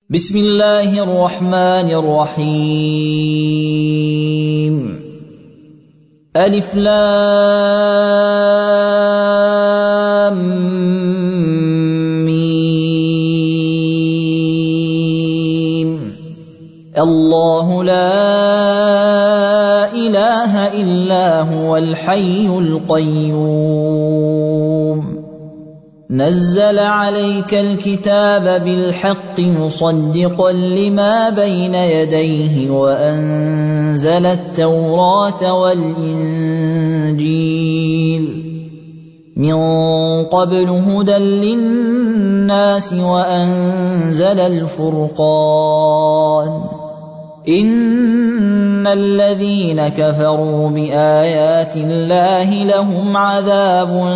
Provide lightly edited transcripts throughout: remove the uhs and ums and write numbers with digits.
بسم الله الرحمن الرحيم. ألف لام ميم. الله لا إله إلا هو الحي القيوم. نزل عليك الكتاب بالحق مصدقا لما بين يديه وأنزل التوراة والإنجيل من قبل هدى للناس وأنزل الفرقان. إن الذين كفروا بآيات الله لهم عذاب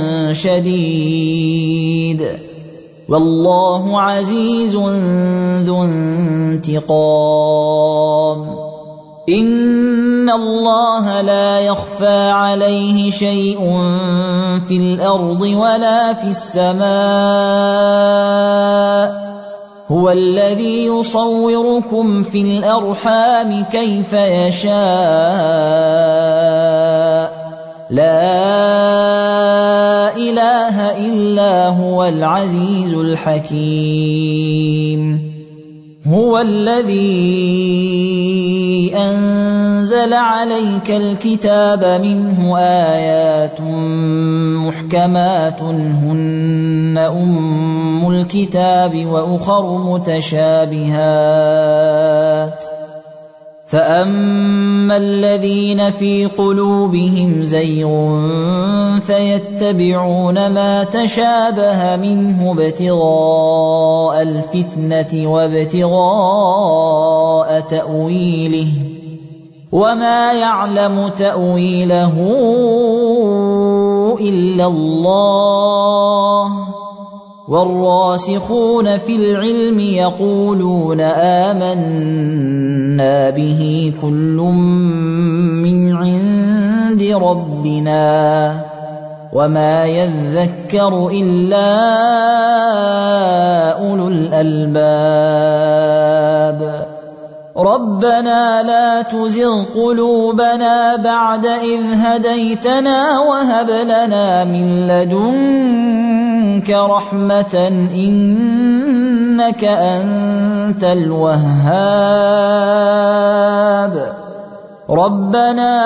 شديد والله عزيز ذو انتقام. إن الله لا يخفى عليه شيء في الأرض ولا في السماء. هو الذي يصوركم في الأرحام كيف يشاء. لا إله إلا هو العزيز الحكيم. هو الذي أنزل عليك الكتاب منه آيات محكمات هن أم الكتاب وأخر متشابهات. فأما الذين في قلوبهم زيغ فيتبعون ما تشابه منه ابتغاء الفتنة وابتغاء تأويله وما يعلم تأويله إلا الله. والراسخون في العلم يقولون آمنا به كل من عند ربنا وما يذكر إلا أولو الألباب. ربنا لا تزغ قلوبنا بعد إذ هديتنا وهب لنا من لدنك رحمة إنك أنت الوهاب. ربنا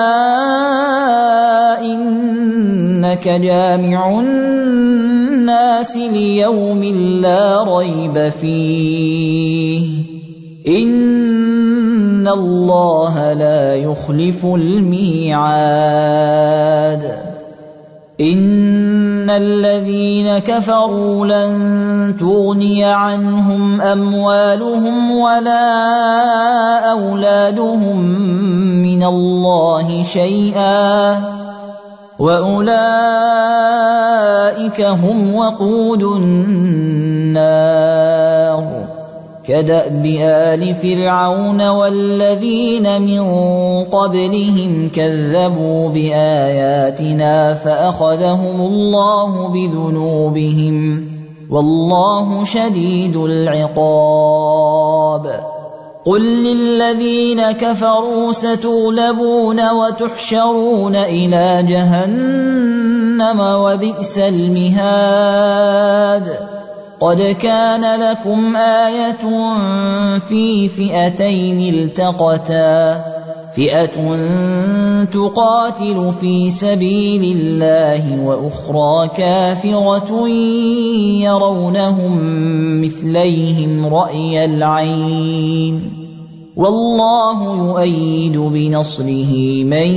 إنك جامع الناس ليوم لا ريب فيه إن الله لا يخلف الميعاد. إن الذين كفروا لن تغني عنهم أموالهم ولا أولادهم من الله شيئا وأولئك هم وقود النار. كدأب آل فرعون والذين من قبلهم كذبوا بآياتنا فأخذهم الله بذنوبهم والله شديد العقاب. قل للذين كفروا ستغلبون وتحشرون إلى جهنم وبئس المهاد. قد كان لكم آية في فئتين التقتا فئة تقاتل في سبيل الله وأخرى كافرة يرونهم مثليهم رأي العين والله يؤيد بنصره من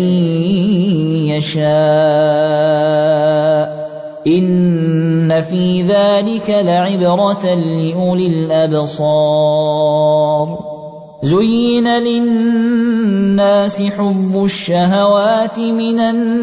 يشاء. إن في ذلك لعبرة لأولي الأبصار. زين للناس حب الشهوات من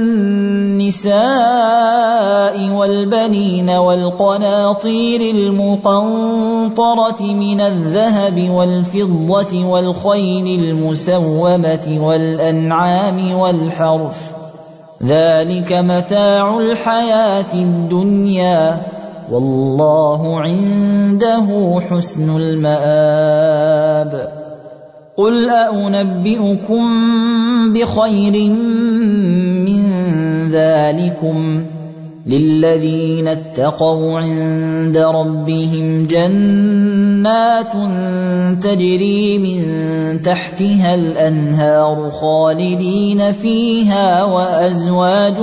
النساء والبنين والقناطير المقنطرة من الذهب والفضة والخيل المسومة والأنعام والحرث ذلك متاع الحياة الدنيا والله عنده حسن المآب قل أنبئكم بخير من ذلكم للذين اتقوا عند ربهم جنات تجري من تحتها الأنهار خالدين فيها وأزواج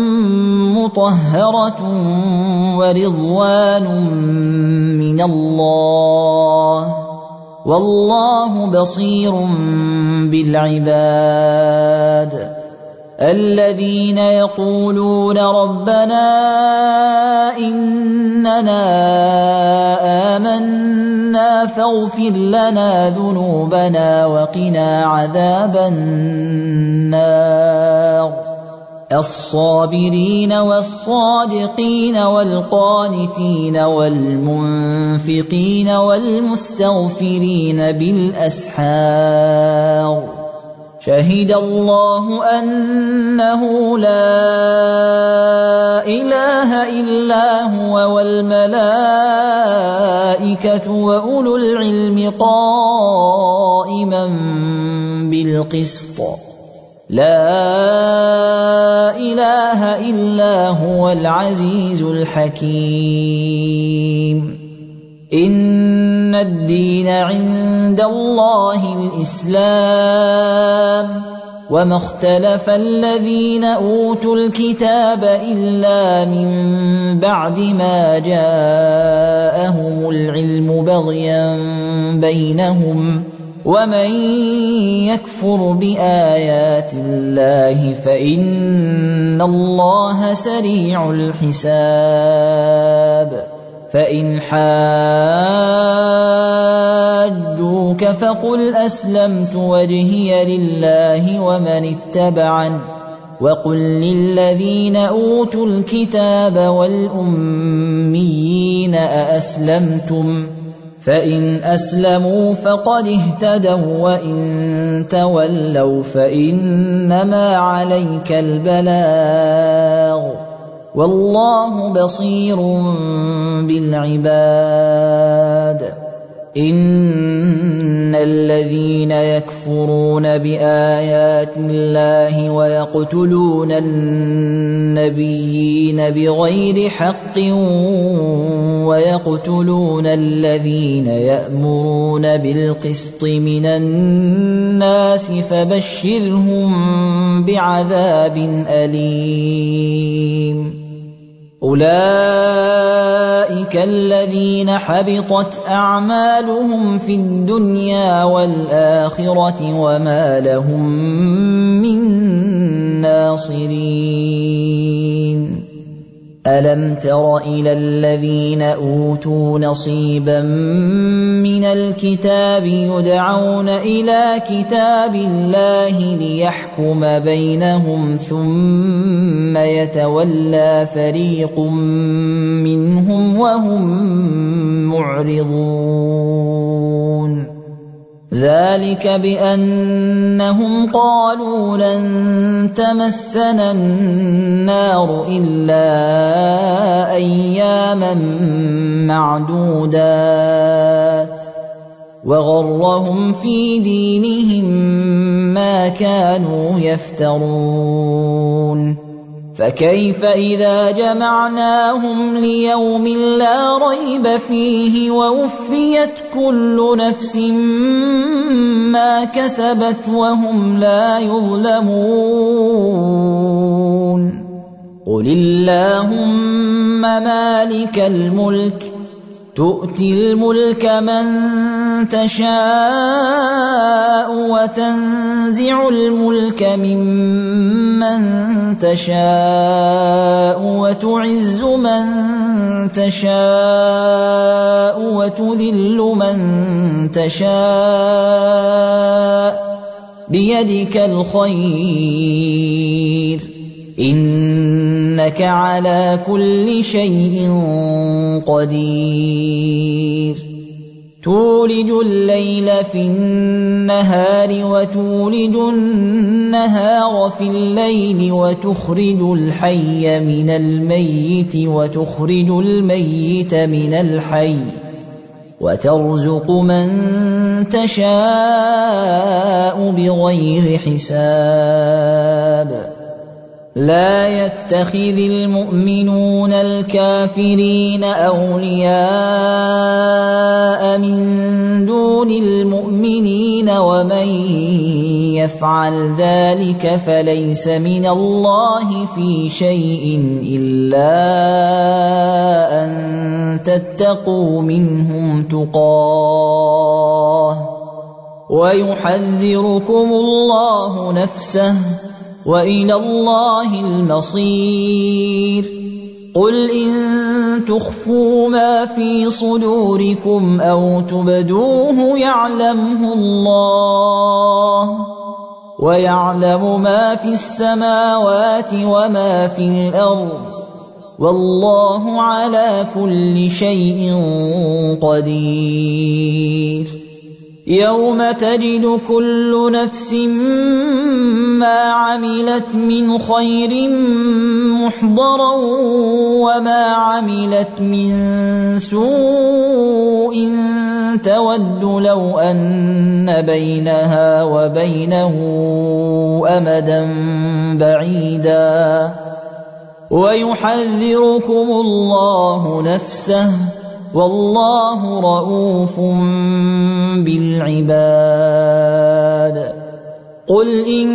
مطهرة ورضوان من الله والله بصير بالعباد الذين يقولون ربنا إننا آمنا فاغفر لنا ذنوبنا وقنا عذاب النار الصابرين والصادقين والقانتين والمنفقين والمستغفرين بالأسحار شهد الله أنه لا إله إلا هو والملائكة وأولو العلم قائما بالقسط لا إله إلا هو العزيز الحكيم إن الدين عند الله الإسلام وما اختلف الذين أوتوا الكتاب إلا من بعد ما جاءهم العلم بغيا بينهم ومن يكفر بآيات الله فإن الله سريع الحساب فإن حاجوك فقل أسلمت وجهي لله ومن اتبعن وقل للذين أوتوا الكتاب والأميين أأسلمتم فإن أسلموا فقد اهتدوا وإن تولوا فإنما عليك البلاغ والله بصير بالعباد إن الذين يكفرون بآيات الله ويقتلون النبيين بغير حق ويقتلون الذين يأمرون بالقسط من الناس فبشرهم بعذاب أليم أولئك الذين حبطت أعمالهم في الدنيا والآخرة وما لهم من ناصرين ألم تر إلى الذين أوتوا نصيبا من الكتاب يدعون إلى كتاب الله ليحكم بينهم ثم يتولى فريق منهم وهم معرضون ذلك بأنهم قالوا لن تمسنا النار إلا أياما معدودات وغرهم في دينهم ما كانوا يفترون فكيف إذا جمعناهم ليوم لا ريب فيه ووفيت كل نفس ما كسبت وهم لا يظلمون قل اللهم مالك الملك تؤتي الملك من تشاء وتنزع الملك ممن تشاء وتعز من تشاء وتذل من تشاء بيدك الخير إنك على كل شيء قدير تولج الليل في النهار وتولج النهار في الليل وتخرج الحي من الميت وتخرج الميت من الحي وترزق من تشاء بغير حساب لا يتخذ المؤمنون الكافرين أولياء من دون المؤمنين ومن يفعل ذلك فليس من الله في شيء إلا أن تتقوا منهم تقاه ويحذركم الله نفسه وإلى الله المصير قل إن تخفوا ما في صدوركم أو تبدوه يعلمه الله ويعلم ما في السماوات وما في الأرض والله على كل شيء قدير يوم تجد كل نفس ما عملت من خير محضرا وما عملت من سوء تود لو أن بينها وبينه أمدا بعيدا ويحذركم الله نفسه والله رؤوف بالعباد قل إن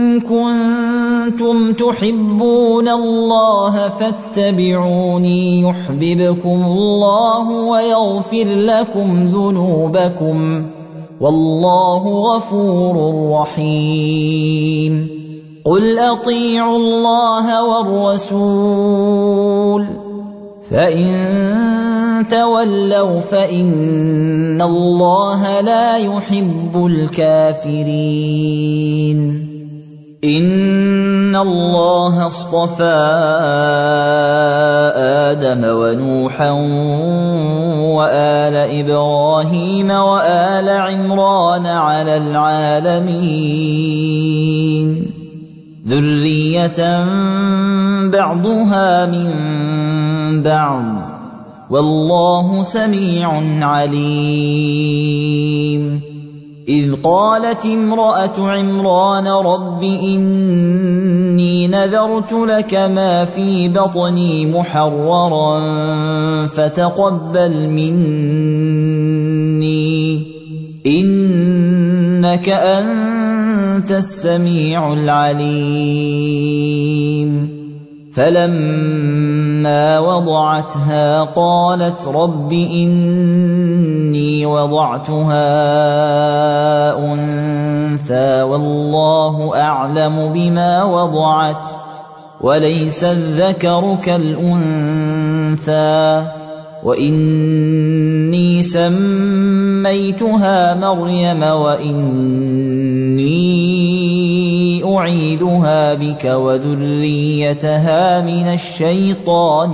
كنتم تحبون الله فاتبعوني يحببكم الله ويغفر لكم ذنوبكم والله غفور رحيم قل أطيعوا الله والرسول فإن تولوا فإن الله لا يحب الكافرين إن الله اصطفى آدم ونوحا وآل إبراهيم وآل عمران على العالمين ذرية بعضها من بعض والله سميع عليم إذ قالت امرأة عمران رب إني نذرت لك ما في بطني محررا فتقبل مني إنك أنت السميع العليم فلما وضعتها قالت رب إني وضعتها أنثى والله أعلم بما وضعت وليس الذكر كالأنثى وإني سميتها مريم وإني أعيذها بك وذريتها من الشيطان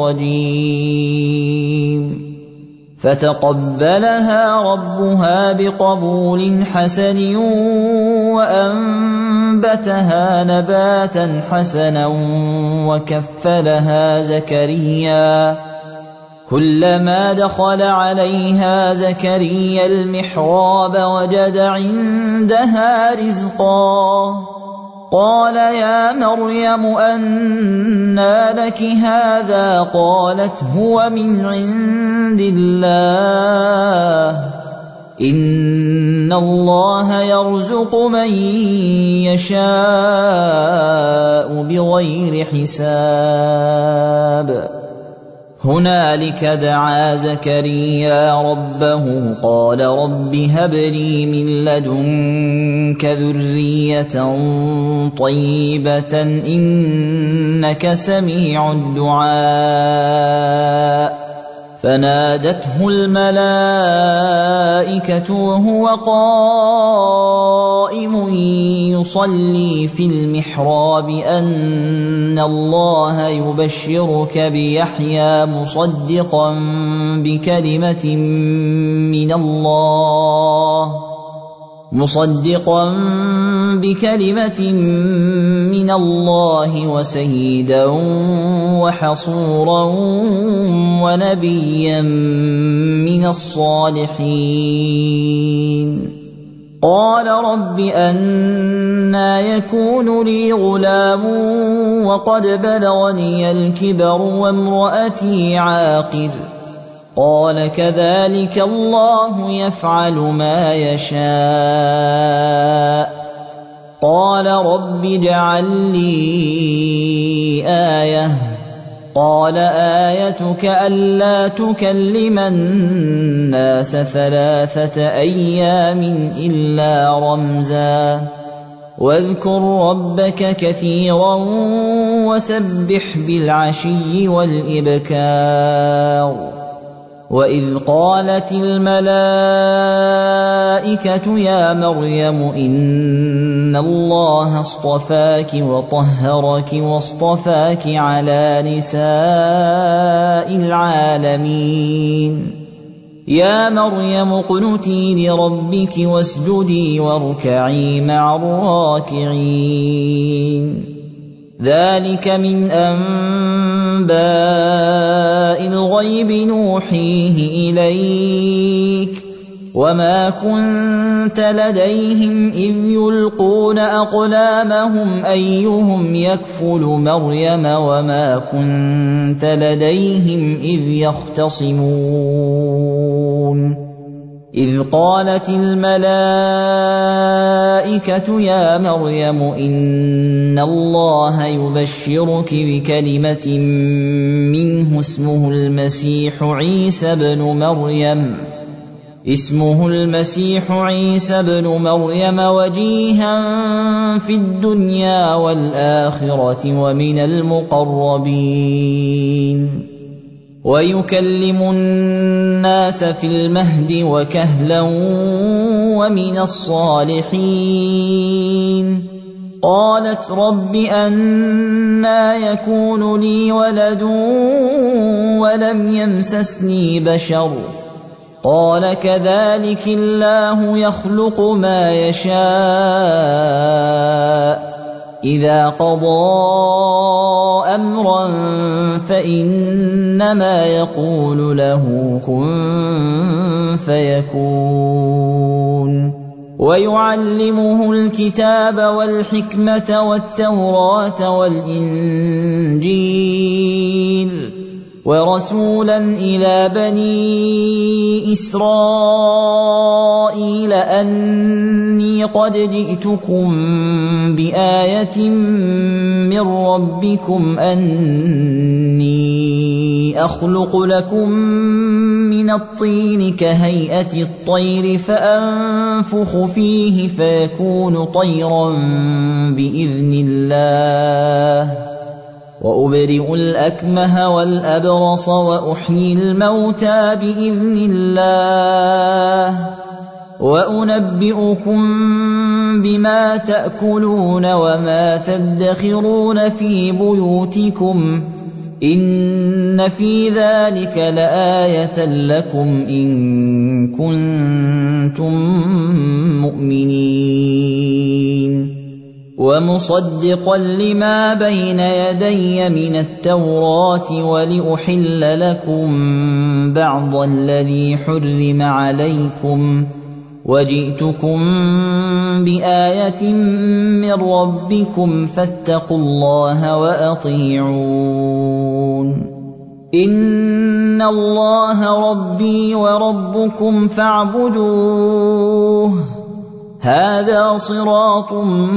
الرجيم فتقبلها ربها بقبول حسن وأنبتها نباتا حسنا وكفلها زكريا كلما دخل عليها زكريا المحراب وجد عندها رزقا قال يا مريم أنى لك هذا قالت هو من عند الله إن الله يرزق من يشاء بغير حساب هنالك دعا زكريا ربه قال رب هب لي من لدنك ذرية طيبة إنك سميع الدعاء فنادته الملائكة وهو قائم قائم يصلي في المحراب أن الله يبشرك بيحيى مصدقا بكلمة من الله وسيدا وحصورا ونبيا من الصالحين. قال رب أنى يكون لي غلام وقد بلغني الكبر وامرأتي عاقر. قال كذلك الله يفعل ما يشاء. قال رب اجعل لي آية. قال آيتك ألا تكلم الناس 3 أيام إلا رمزا واذكر ربك كثيرا وسبح بالعشي والإبكار. وإذ قالت الملائكة يا مريم إن الله اصطفاك وطهرك واصطفاك على نساء العالمين. يا مريم اقنتي لربك واسجدي واركعي مع الراكعين. ذلك من أنباء الغيب نوحيه إليك وما كنت لديهم إذ يلقون أقلامهم أيهم يكفل مريم وما كنت لديهم إذ يختصمون. إذ قالت الملائكة يا مريم إن الله يبشرك بكلمة منه اسمه المسيح عيسى بن مريم وجيها في الدنيا والآخرة ومن المقربين ويكلم الناس في المهد وكهلا ومن الصالحين. قالت رب أنى يكون لي ولد ولم يمسسني بشر. قال كذلك الله يخلق ما يشاء إذا قضى أمرا فإنما يقول له كن فيكون. ويعلمه الكتاب والحكمة والتوراة والإنجيل ورسولا إلى بني إسرائيل أني قد جئتكم بآية من ربكم أني أخلق لكم من الطين كهيئة الطير فأنفخ فيه فيكون طيرا بإذن الله وأبرئ الأكمه والأبرص وأحيي الموتى بإذن الله وأنبئكم بما تأكلون وما تدخرون في بيوتكم إن في ذلك لآية لكم إن كنتم مؤمنين. ومصدقا لما بين يدي من التوراة ولأحل لكم بعض الذي حرم عليكم وجئتكم بآية من ربكم فاتقوا الله وأطيعون. إن الله ربي وربكم فاعبدوه هذا صراط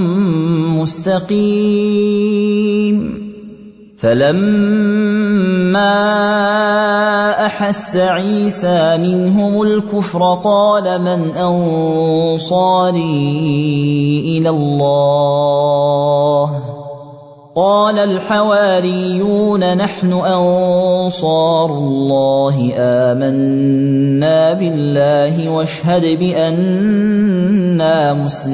مستقيم. فلما أحس عيسى منهم الكفر قال من أنصاري إلى الله قال الحواريون نحن أنصار الله آمنا بالله واشهد بأننا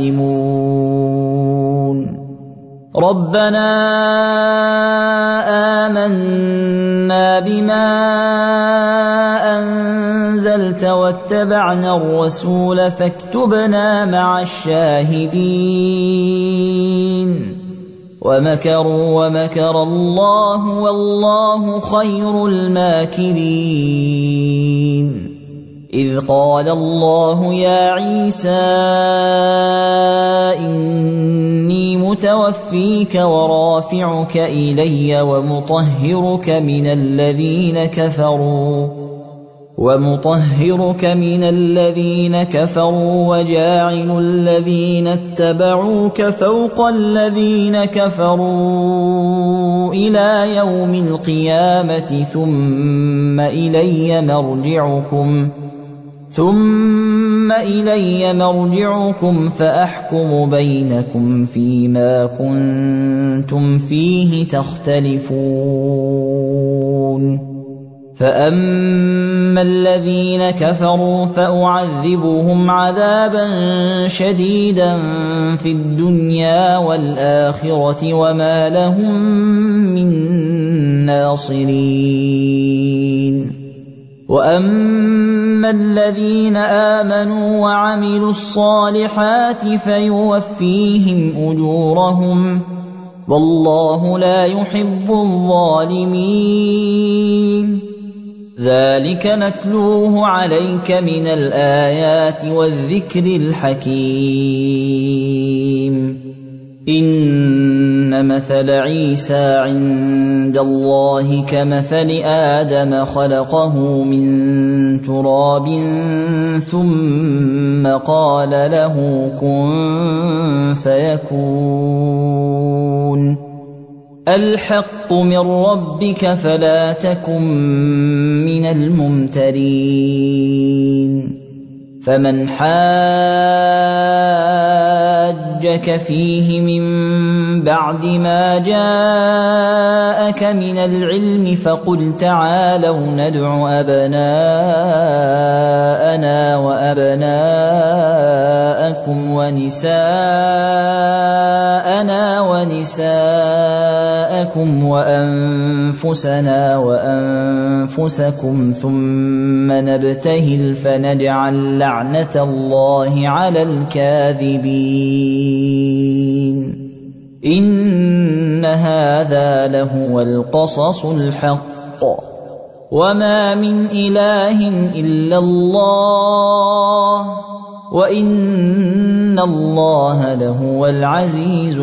مسلمون ربنا آمنا بما أنزلت واتبعنا الرسول فاكتبنا مع الشاهدين ومكروا ومكر الله والله خير الماكرين إذ قال الله يا عيسى إني متوفيك ورافعك إلي ومطهرك من الذين كفروا وجاعل الذين اتبعوك فوق الذين كفروا إلى يوم القيامة ثم إلي مرجعكم فأحكم بينكم فيما كنتم فيه تختلفون فأما الذين كفروا فأعذبهم عذابا شديدا في الدنيا والآخرة وما لهم من ناصرين وأما الذين آمنوا وعملوا الصالحات فيوفيهم أجورهم والله لا يحب الظالمين ذلك نتلوه عليك من الآيات والذكر الحكيم إن مثل عيسى عند الله كمثل آدم خلقه من تراب ثم قال له كن فيكون الحق من ربك فلا تكن من الممترين فمن حاجك فيه من بعد ما جاءك من العلم فقل تعالوا ندع أبناءنا وأبناءكم ونساءنا ونساءكم وأنفسنا وأنفسكم ثم نبتهل فنجعل لعنة الله على الكاذبين إن هذا لهو القصص الحق وما من إله إلا الله وإن الله لهو العزيز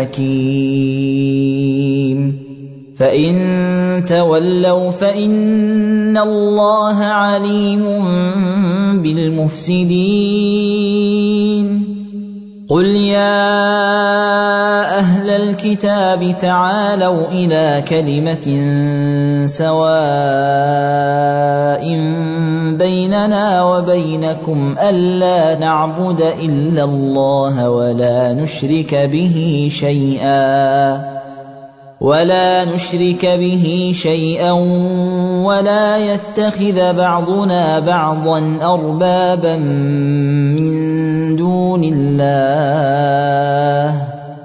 الحكيم فإن تولوا فإن الله عليم بالمفسدين قل يا أهل الكتاب تعالوا إلى كلمة سواء بيننا وبينكم ألا نعبد إلا الله ولا نشرك به شيئا ولا يتخذ بعضنا بعضا أربابا من دون الله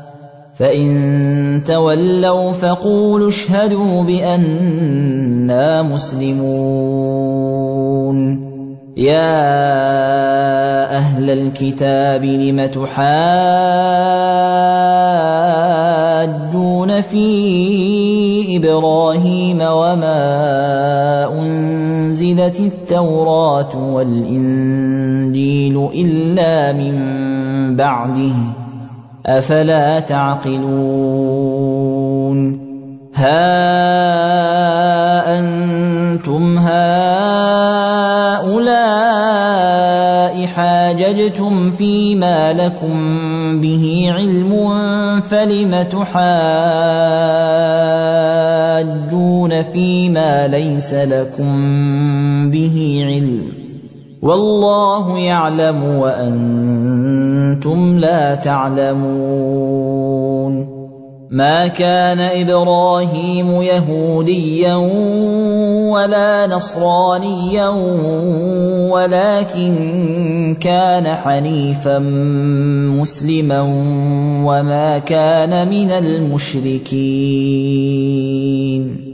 فإن تولوا فقولوا اشهدوا بأننا مسلمون يا أهل الكتاب لم تحاجون في إبراهيم وما أنزلت التوراة والإنجيل إلا من بعده أفلا تعقلون ها أنتم هؤلاء حاججتم فيما لكم به علم فلم تحاجون فيما ليس لكم به علم والله يعلم وأنتم لا تعلمون ما كان إبراهيم يهوديا ولا نصرانيا ولكن كان حنيفا مسلما وما كان من المشركين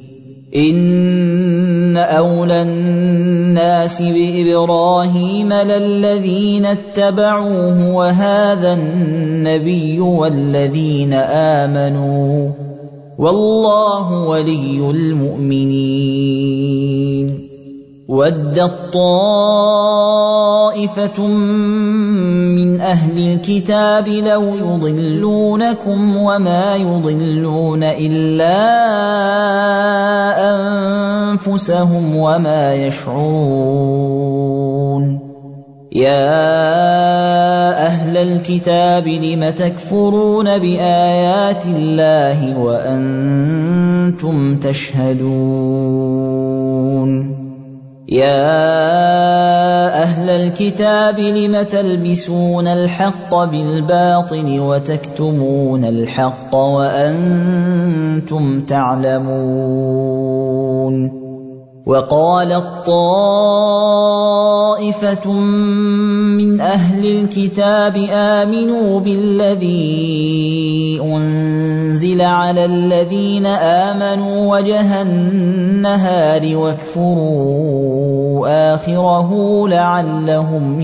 إن أولى الناس بإبراهيم للذين اتبعوه وهذا النبي والذين آمنوا والله ولي المؤمنين ودت طائفة من أهل الكتاب لو يضلونكم وما يضلون إلا أنفسهم وما يشعرون يا أهل الكتاب لم تكفرون بآيات الله وأنتم تشهدون يا أهل الكتاب لم تلبسون الحق بالباطل وتكتمون الحق وأنتم تعلمون وقالت طائفة من أهل الكتاب آمنوا بالذي أنزل على الذين آمنوا وجه النهار واكفروا آخره لعلهم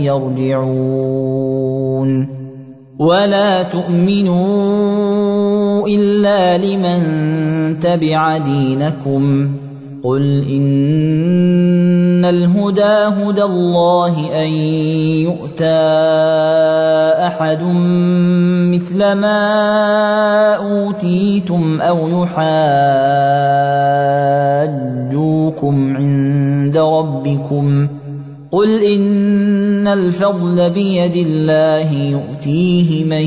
يرجعون ولا تؤمنوا إلا لمن تبع دينكم قل إن الهدى هدى الله أن يؤتى أحد مثل ما أوتيتم أو يحاجوكم عند ربكم قل إن الفضل بيد الله يؤتيه من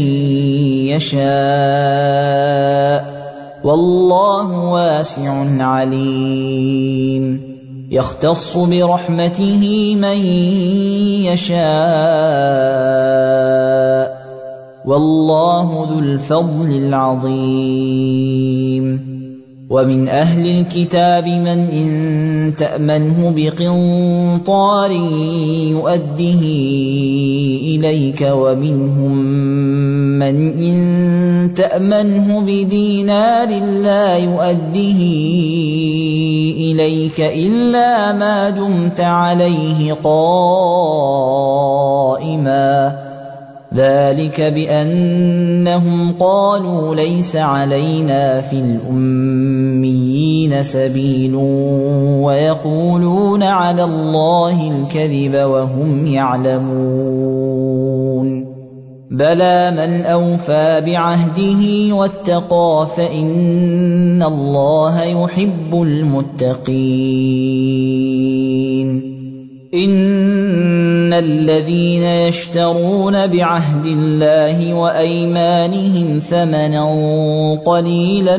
يشاء والله واسع عليم يختص برحمته من يشاء والله ذو الفضل العظيم ومن أهل الكتاب من إن تأمنه بقنطار يؤده إليك ومنهم من إن تأمنه بدينار لا يؤده إليك إلا ما دمت عليه قائما ذلك بأنهم قالوا ليس علينا في الأميين سبيل ويقولون على الله الكذب وهم يعلمون بلى من أوفى بعهده واتقى فإن الله يحب المتقين إن الذين يشترون بعهد الله وأيمانهم ثمنا قليلا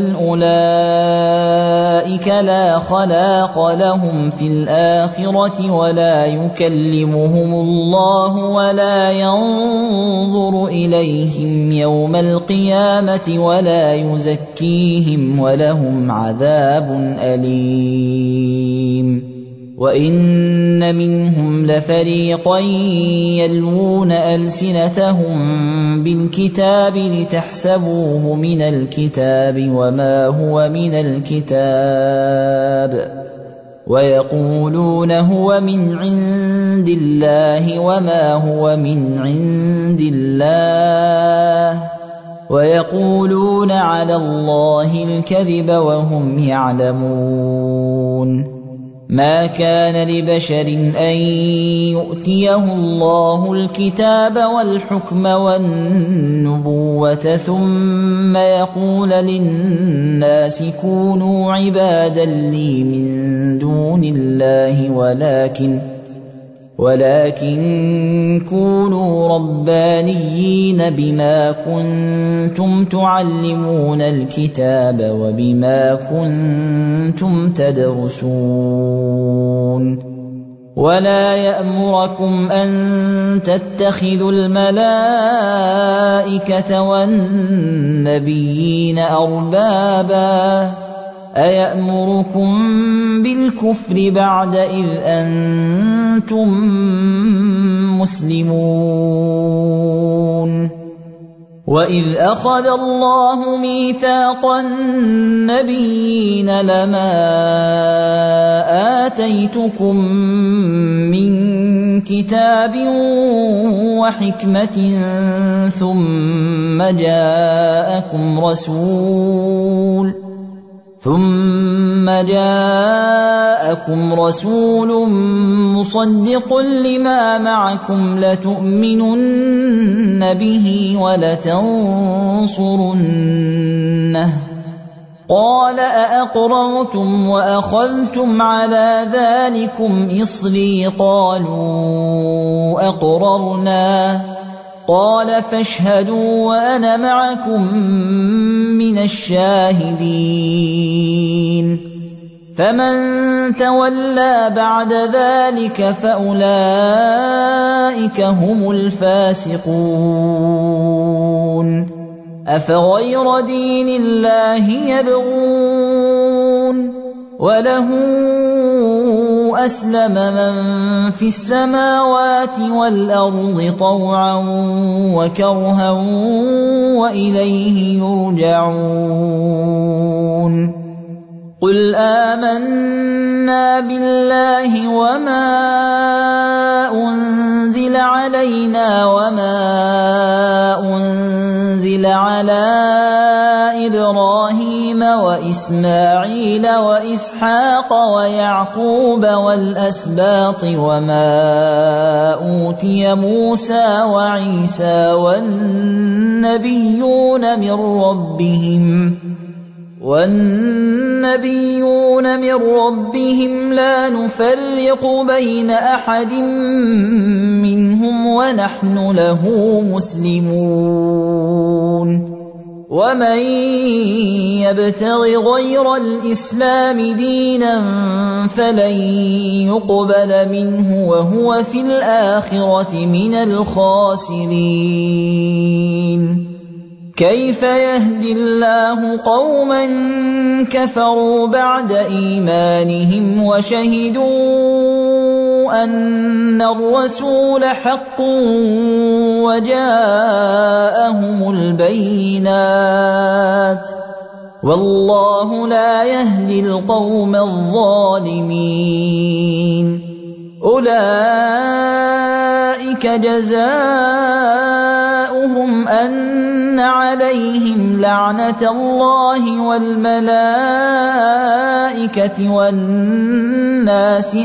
أولئك لا خلاق لهم في الآخرة ولا يكلمهم الله ولا ينظر إليهم يوم القيامة ولا يزكيهم ولهم عذاب أليم وإن منهم لفريقا يلوون ألسنتهم بالكتاب لتحسبوه من الكتاب وما هو من الكتاب ويقولون هو من عند الله وما هو من عند الله ويقولون على الله الكذب وهم يعلمون ما كان لبشر أن يؤتيه الله الكتاب والحكم والنبوة ثم يقول للناس كونوا عبادا لي من دون الله ولكن كونوا ربانيين بما كنتم تعلمون الكتاب وبما كنتم تدرسون ولا يأمركم أن تتخذوا الملائكة والنبيين أربابا أيأمركم بالكفر بعد إذ أنتم مسلمون وإذ أخذ الله ميثاق النبيين لما آتيتكم من كتاب وحكمة ثم جاءكم رسول مصدق لما معكم لتؤمنن به ولتنصرنه قال أأقررتم وأخذتم على ذلكم إصري قالوا أقررنا قال فاشهدوا وأنا معكم من الشاهدين فمن تولى بعد ذلك فأولئك هم الفاسقون أفغير دين الله يبغون وله أسلم من في السماوات والأرض طوعا وكرها وإليه يرجعون قل آمنا بالله وما أنزل علينا وما أنزل على إبراهيم وإسماعيل وإسحاق ويعقوب والأسباط وما أوتي موسى وعيسى والنبيون من ربهم لا نفرق بين أحد منهم ونحن له مسلمون ومن يبتغ غير الإسلام دينا فلن يقبل منه وهو في الآخرة من الخاسرين كيف يهدي الله قوما كفروا بعد إيمانهم وشهدوا أن الرسول حق وجاءهم البينات والله لا يهدي القوم الظالمين أولئك جزاؤهم أن عليهم لعنة الله والملائكة والناس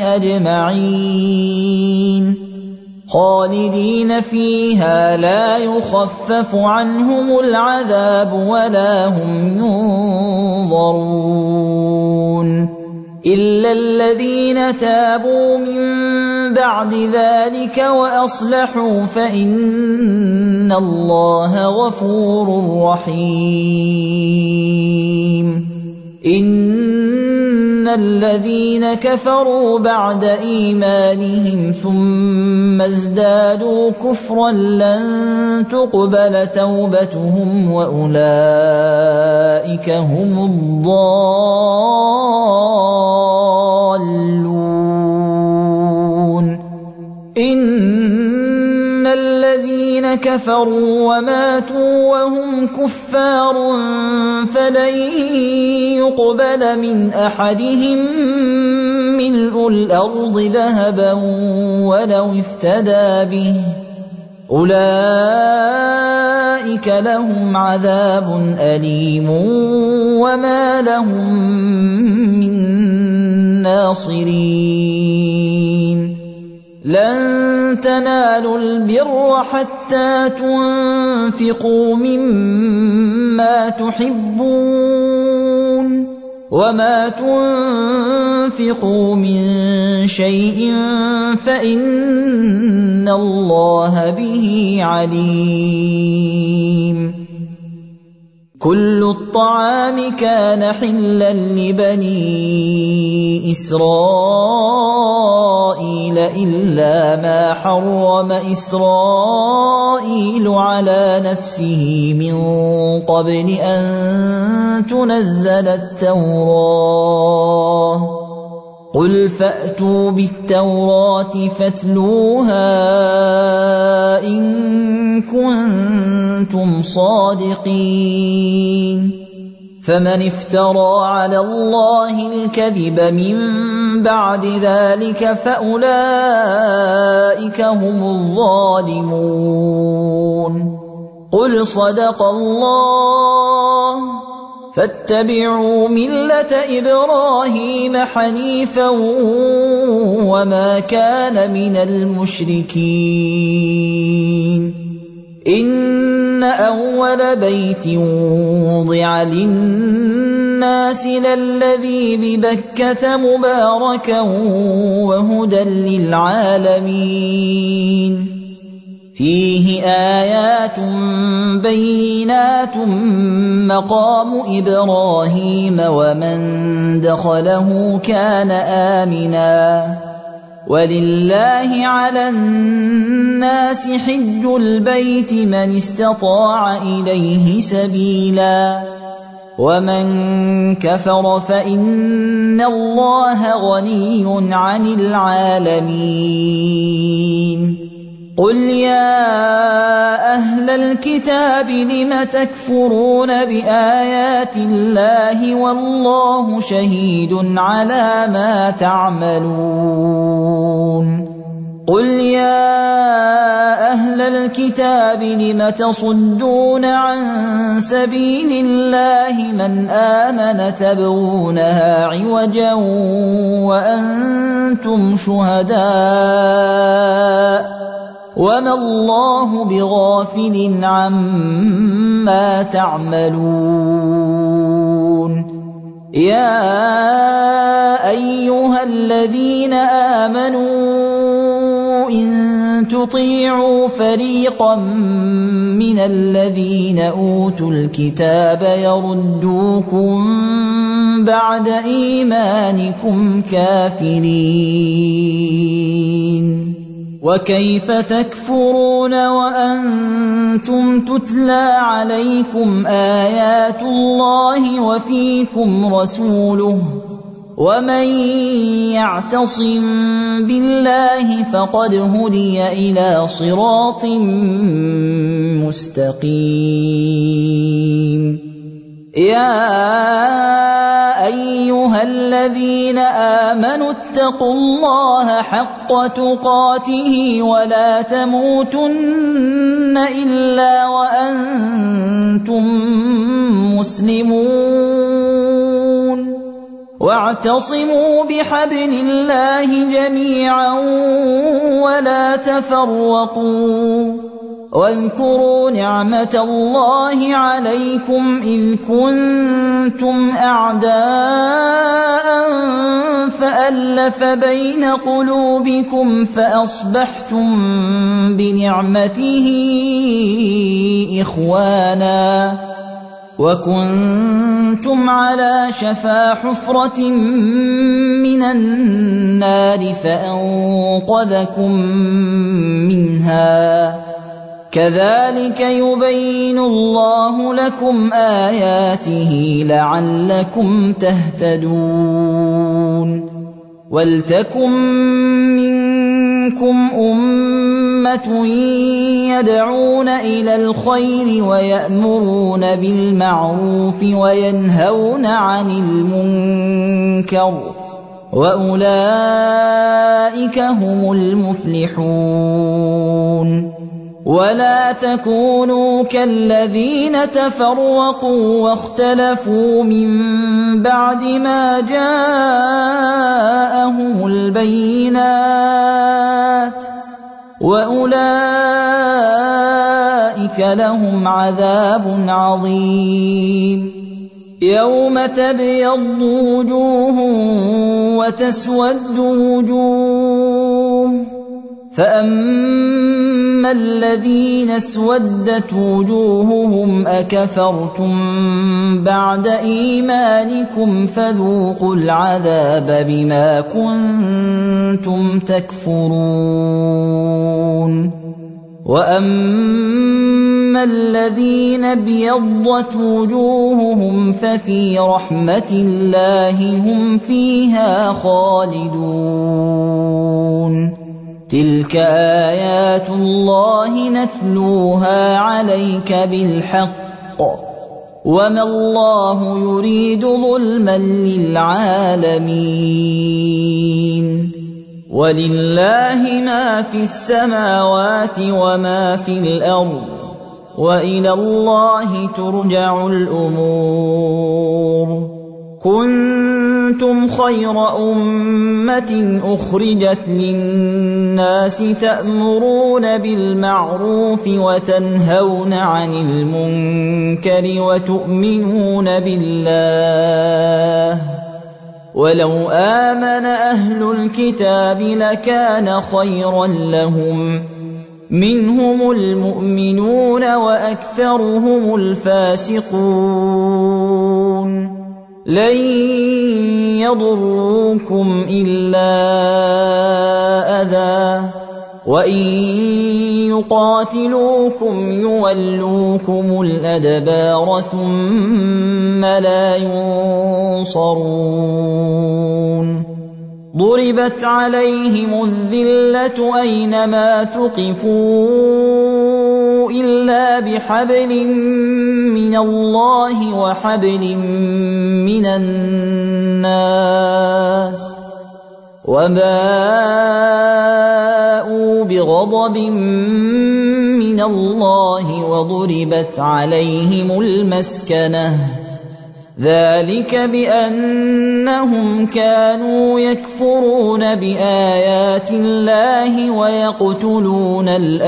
أجمعين خالدين فيها لا يخفف عنهم العذاب ولا هم ينظرون إلا الذين تابوا من بعد ذلك وأصلحوا فإن الله غفور رحيم إن الذين كفروا بعد إيمانهم ثم ازدادوا كفرا لن تقبل توبتهم وأولئك هم الضالون إن الذين كفروا وماتوا وهم كفار فلن يقبل من أحدهم ملء الأرض ذهبا ولو افتدى به أولئك لهم عذاب أليم وما لهم من ناصرين لن تنالوا البر حتى تنفقوا مما تحبون وما تنفقوا من شيء فإن الله به عليم كل الطعام كان حلا لبني إسرائيل إلا ما حرم إسرائيل على نفسه من قبل أن تنزل التوراة قل فأتوا بالتوراة فاتلوها إن كنتم صادقين فمن افترى على الله الكذب من بعد ذلك فأولئك هم الظالمون قل صدق الله فاتبعوا ملة إبراهيم حنيفا وما كان من المشركين إن أول بيت وضع للناس للذي ببكة مباركا وهدى للعالمين فيه آيات بينات مقام إبراهيم ومن دخله كان آمنا ولله على الناس حج البيت من استطاع إليه سبيلا ومن كفر فإن الله غني عن العالمين قل يا أهل الكتاب لم تكفرون بآيات الله والله شهيد على ما تعملون قل يا أهل الكتاب لم تصدون عن سبيل الله من آمن تبغونها عوجا وأنتم شهداء وما الله بغافل عما تعملون يا أيها الذين آمنوا إن تطيعوا فريقا من الذين أوتوا الكتاب يردوكم بعد إيمانكم كافرين وكيف تكفرون وأنتم تتلى عليكم آيات الله وفيكم رسوله ومن يعتصم بالله فقد هدي إلى صراط مستقيم يا أيها الذين آمنوا اتقوا الله حق تقاته ولا تموتن إلا وأنتم مسلمون واعتصموا بحبل الله جميعا ولا تفرقوا واذكروا نعمة الله عليكم إذ كنتم أعداء فألف بين قلوبكم فأصبحتم بنعمته إخوانا وكنتم على شفا حفرة من النار فأنقذكم منها كذلك يبين الله لكم آياته لعلكم تهتدون ولتكن منكم أمة يدعون إلى الخير ويأمرون بالمعروف وينهون عن المنكر وأولئك هم المفلحون ولا تكونوا كالذين تفرقوا واختلفوا من بعد ما جاءهم البينات وأولئك لهم عذاب عظيم يوم تبيض وجوه وتسود وجوه فأما الذين اسودت وجوههم أكفرتم بعد إيمانكم فذوقوا العذاب بما كنتم تكفرون وأما الذين ابيضت وجوههم ففي رحمة الله هم فيها خالدون تلك آيات الله نتلوها عليك بالحق وما الله يريد ظلما للعالمين ولله ما في السماوات وما في الأرض وإلى الله ترجع الأمور كنتم خير أمة أخرجت للناس تأمرون بالمعروف وتنهون عن المنكر وتؤمنون بالله ولو آمن أهل الكتاب لكان خيرا لهم منهم المؤمنون وأكثرهم الفاسقون لن يضروكم إلا أذى وإن يقاتلوكم يولوكم الأدبار ثم لا ينصرون ضربت عليهم الذلة أينما ثقفوا إلا بحبل من الله وحبل من الناس وباءوا بغضب من الله وضربت عليهم المسكنة ذلك بأنهم كانوا يكفرون بآيات الله ويقتلون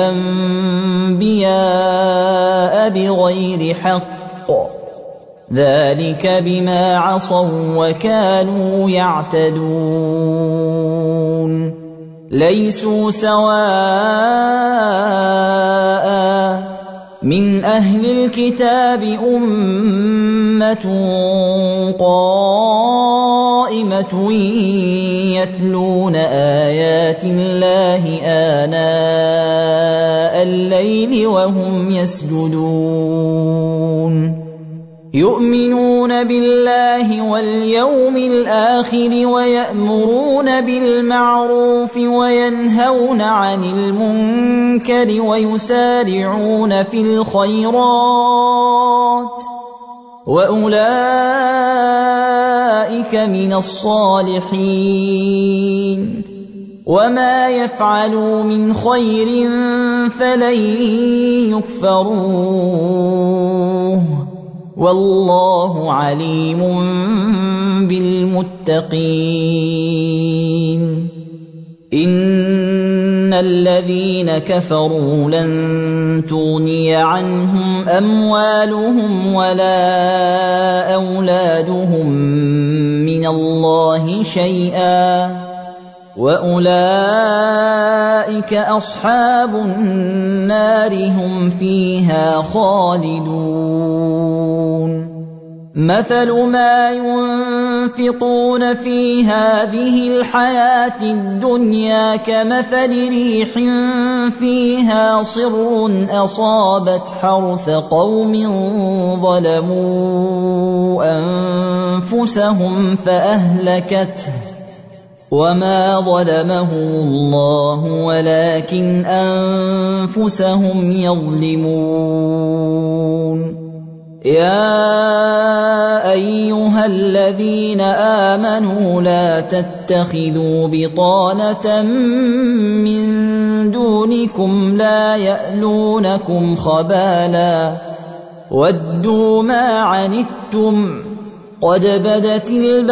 الأنبياء بغير حق ذلك بما عصوا وكانوا يعتدون ليسوا سواء من أهل الكتاب أمة قائمة يتلون آيات الله آناء الليل وهم يسجدون يؤمنون بالله واليوم الآخر ويأمرون بالمعروف وينهون عن المنكر ويسارعون في الخيرات وأولئك من الصالحين وما يفعلوا من خير فلن يكفروه والله عليم بالمتقين إن الذين كفروا لن تغني عنهم أموالهم ولا أولادهم من الله شيئا وأولئك أصحاب النار هم فيها خالدون مثل ما ينفقون في هذه الحياة الدنيا كمثل ريح فيها صر أصابت حرث قوم ظلموا أنفسهم فأهلكته وما ظلمهم الله ولكن أنفسهم يظلمون يا أيها الذين آمنوا لا تتخذوا بطانة من دونكم لا يألونكم خبالا ودوا ما عنتم قد بدت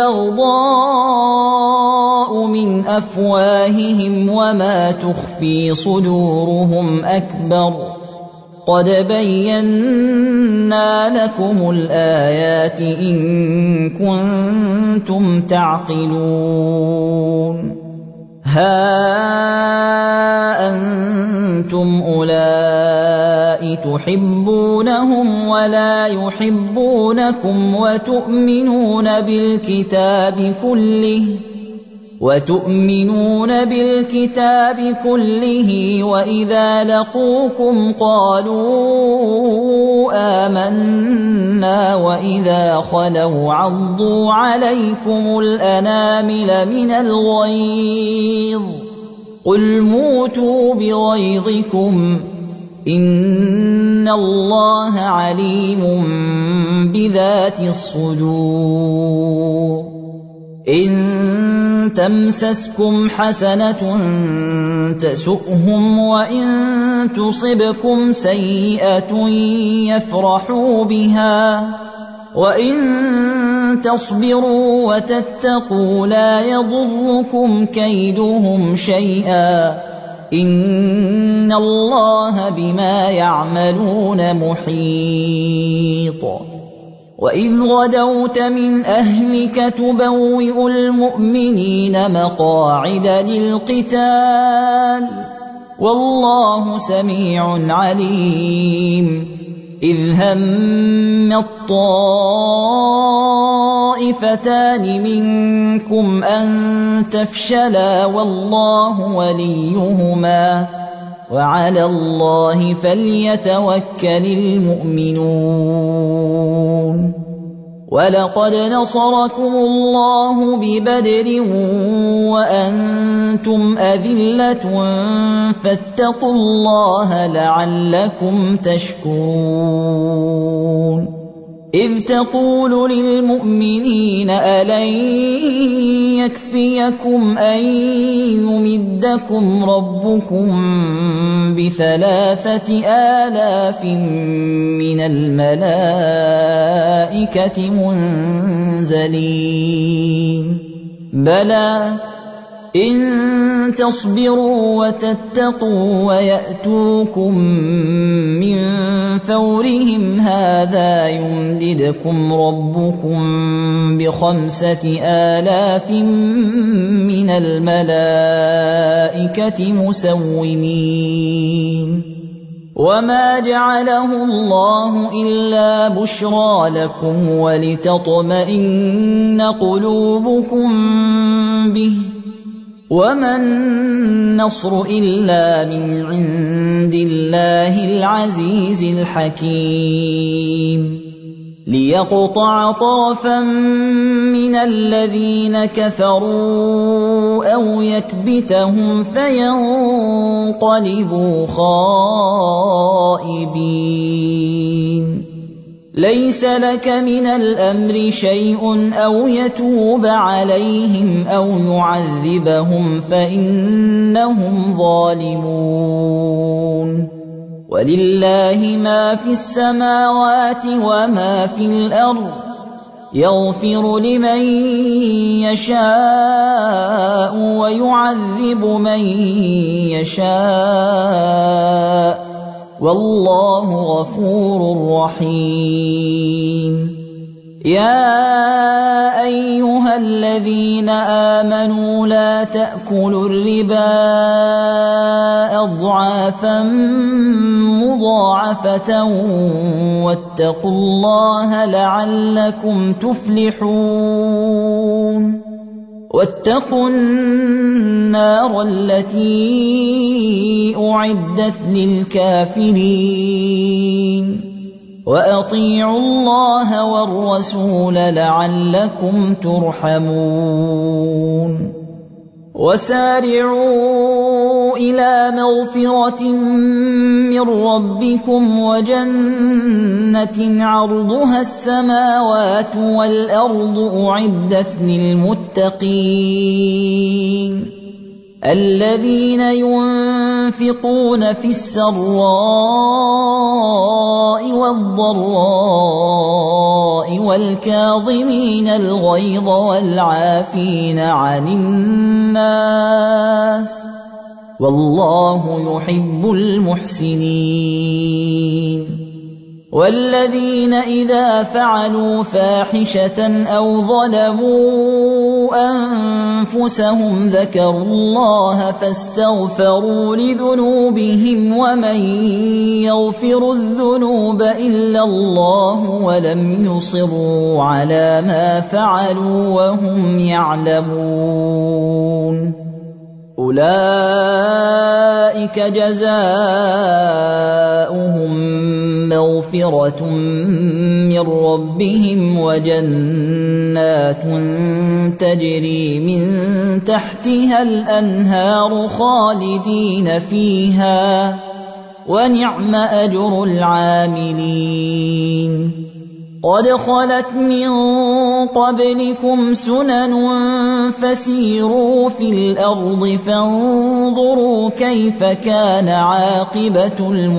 البغضاء من أفواههم وما تخفي صدورهم أكبر قد بينا لكم الآيات إن كنتم تعقلون ها أنتم أولئك تحبونهم ولا يحبونكم وتؤمنون بالكتاب كله وإذا لقوكم قالوا آمنا وإذا خلوا عضوا عليكم الأنامل من الغيظ قل موتوا بغيظكم إن الله عليم بذات الصدور إن تمسسكم حسنة تسؤهم وإن تصبكم سيئة يفرحوا بها وإن تصبروا وتتقوا لا يضركم كيدهم شيئا إن الله بما يعملون محيط وإذ غدوت من أهلك تبوئ المؤمنين مقاعد للقتال والله سميع عليم إذ هم الطائفتان منكم أن تفشلا والله وليهما وعلى الله فليتوكل المؤمنون ولقد نصركم الله ببدر وأنتم أذلة فاتقوا الله لعلكم تشكرون إذ تقول للمؤمنين ألن يكفيكم أن يمدكم ربكم ب3,000 من الملائكة منزلين بلى إن تصبروا وتتقوا ويأتوكم من فورهم هذا يمددكم ربكم ب5,000 من الملائكة مسومين وما جعله الله إلا بشرى لكم ولتطمئن قلوبكم به وما النصر إلا من عند الله العزيز الحكيم ليقطع طرفا من الذين كفروا أو يكبتهم فينقلبوا خائبين ليس لك من الأمر شيء أو يتوب عليهم أو يعذبهم فإنهم ظالمون ولله ما في السماوات وما في الأرض يغفر لمن يشاء ويعذب من يشاء والله غفور رحيم يا أيها الذين آمنوا لا تأكلوا الربا أضعافا مضاعفة واتقوا الله لعلكم تفلحون واتقوا النار التي أعدت للكافرين وأطيعوا الله والرسول لعلكم ترحمون وسارعوا إلى مغفرة من ربكم وجنة عرضها السماوات والأرض أعدت للمتقين الذين ينفقون في السراء والضراء والكاظمين الغيظ والعافين عن الناس والله يحب المحسنين والذين إذا فعلوا فاحشة أو ظلموا أنفسهم ذكروا الله فاستغفروا لذنوبهم ومن يغفر الذنوب إلا الله ولم يصروا على ما فعلوا وهم يعلمون أولئك جزاؤهم مغفرة من ربهم وجنات تجري من تحتها الأنهار خالدين فيها ونعم أجر العاملين قد خلت من قبلكم سنن فسيروا في الأرض فانظروا كيف كان عاقبة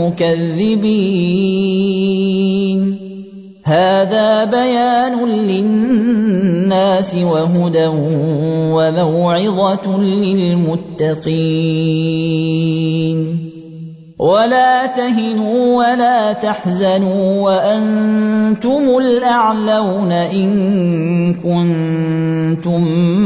المكذبين هذا بيان للناس وهدى وموعظة للمتقين ولا تهنوا ولا تحزنوا وأنتم الأعلون إن كنتم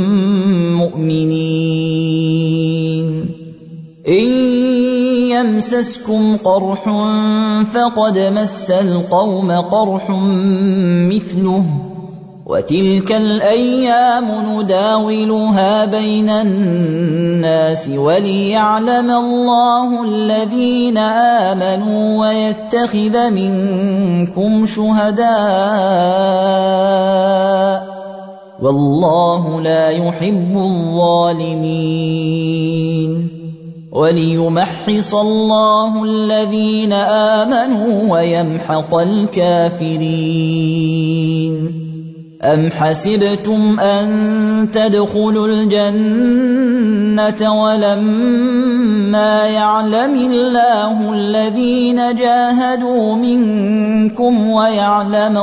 مؤمنين إن يمسسكم قرح فقد مس القوم قرح مثله وتلك الأيام نداولها بين الناس وليعلم الله الذين آمنوا ويتخذ منكم شهداء والله لا يحب الظالمين وليمحص الله الذين آمنوا ويمحق الكافرين أم حسبتم أن تدخلوا الجنة ولما يعلم الله الذين جاهدوا منكم ويعلم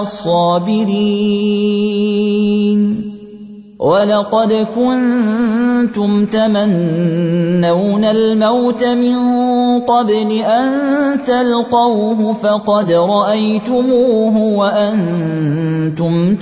الصابرين ولقد كنتم تمنون الموت من قبل أن تلقوه فقد رأيتموه وأنتم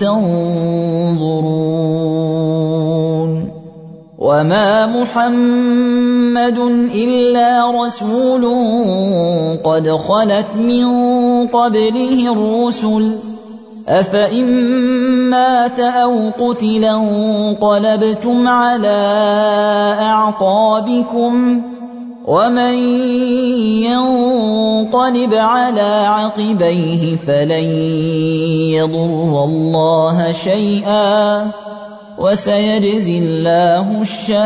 تنظرون وما محمد إلا رسول قد خلت من قبله الرسل أفإن مات أو قتلا انقلبتم على أعقابكم ومن ينقلب على عقبيه فلن يضر الله شيئا وسيجزي الله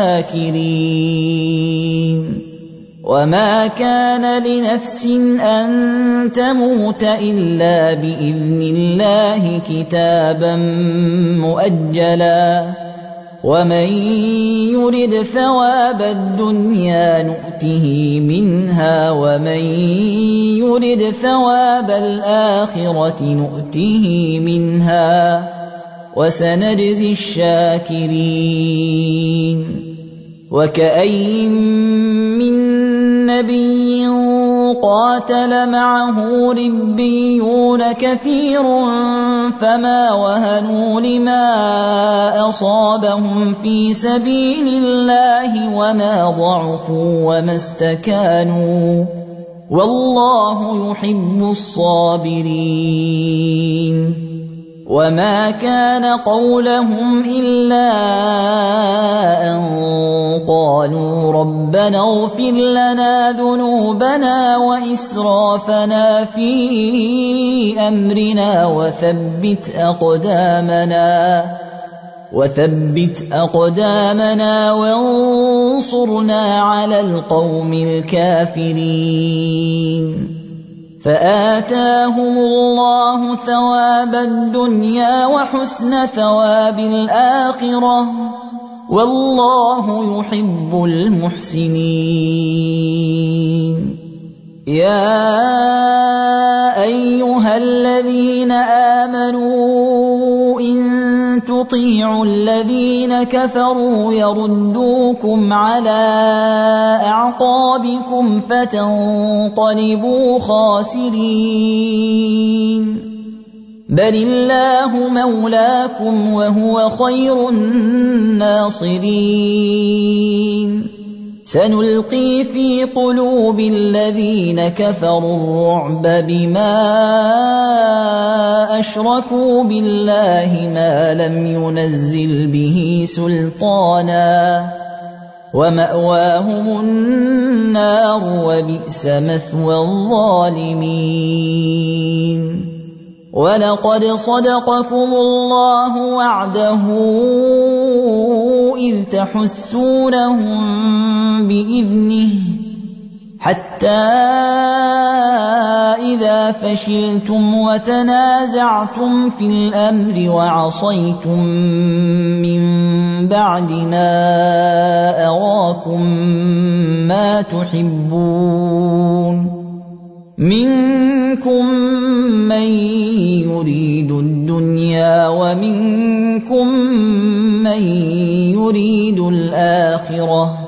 الشاكرين وما كان لنفس أن تموت إلا بإذن الله كتابا مؤجلا ومن يرد ثواب الدنيا نؤته منها ومن يرد ثواب الآخرة نؤته منها وسنجزي الشاكرين وكأين من نبي قاتل معه ربيون كثير فما وهنوا لما أصابهم في سبيل الله وما ضعفوا وما استكانوا والله يحب الصابرين وما كان قولهم إلا أن قالوا ربنا اغفر لنا ذنوبنا وإسرافنا في أمرنا وثبت أقدامنا وانصرنا على القوم الكافرين فآتاهم الله ثواب الدنيا وحسن ثواب الآخرة والله يحب المحسنين يا أيها الذين آمنوا إن تطيعوا الذين كفروا يردوكم على أعقابكم فتنقلبوا خاسرين بل الله مولاكم وهو خير الناصرين سنلقي في قلوب الذين كفروا الرعب بما أشركوا بالله ما لم ينزل به سلطانا ومأواهم النار وبئس مثوى الظالمين ولقد صدقكم الله وعده إذ تحسونهم بإذنه حتى إذا فشلتم وتنازعتم في الأمر وعصيتم من بعد ما أراكم ما تحبون منكم من يريد الدنيا ومنكم من يريد الآخرة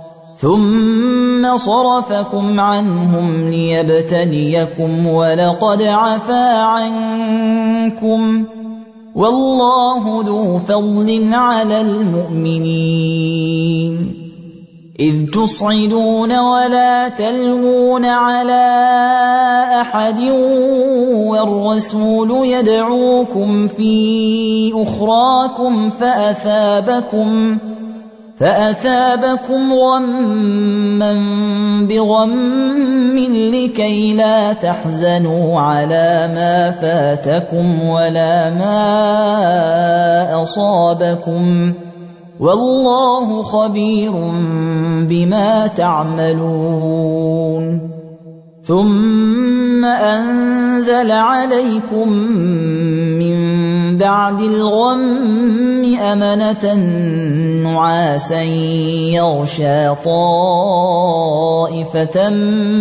ثم صرفكم عنهم ليبتليكم ولقد عفا عنكم والله ذو فضل على المؤمنين إذ تصعدون ولا تلوون على أحد والرسول يدعوكم في أخراكم فأثابكم غما بغم لكي لا تحزنوا على ما فاتكم ولا ما أصابكم والله خبير بما تعملون ثم أنزل عليكم من بعد الغم أمنة نعاسا يغشى طائفة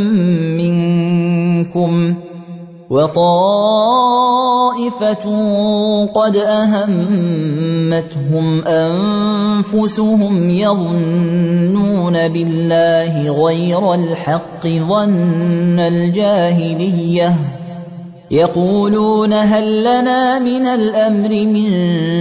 منكم وطائفة قد أهمتهم أنفسهم يظنون بالله غير الحق ظن الجاهلية يقولون هل لنا من الأمر من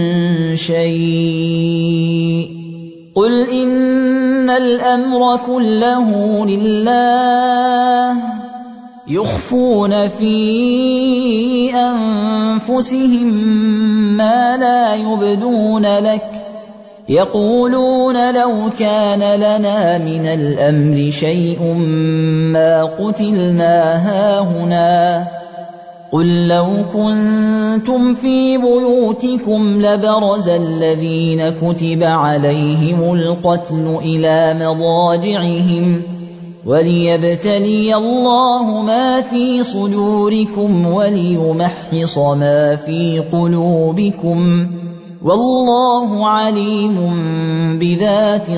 شيء قل إن الأمر كله لله يخفون في أنفسهم ما لا يبدون لك يقولون لو كان لنا من الأمر شيء ما قتلنا هاهنا قل لو كنتم في بيوتكم لبرز الذين كتب عليهم القتل إلى مضاجعهم وليبتلي الله ما في صدوركم وليمحص ما في قلوبكم والله عليم بذات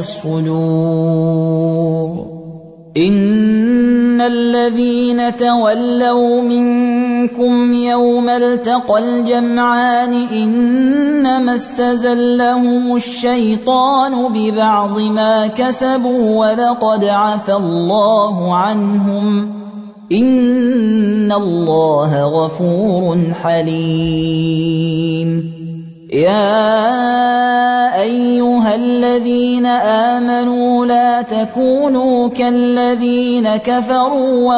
الصدور إن الذين تولوا منكم يوم التقى الجمعان إنما استزلهم الشيطان ببعض ما كسبوا ولقد عفا الله عنهم إن الله غفور حليم يا أيها الذين آمنوا لا تكونوا كالذين كفروا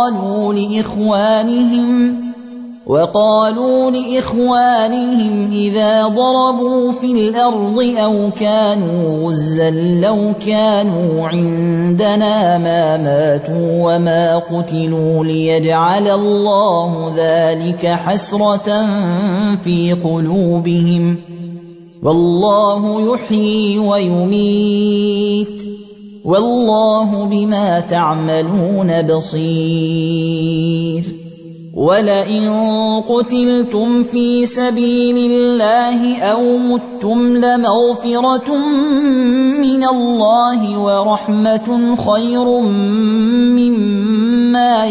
وقالوا لإخوانهم إذا ضربوا في الأرض أو كانوا غزا لو كانوا عندنا ما ماتوا وما قتلوا ليجعل الله ذلك حسرة في قلوبهم والله يحيي ويميت والله بما تعملون بصير ولئن قتلتم في سبيل الله أو متم لمغفرة من الله ورحمة خير مما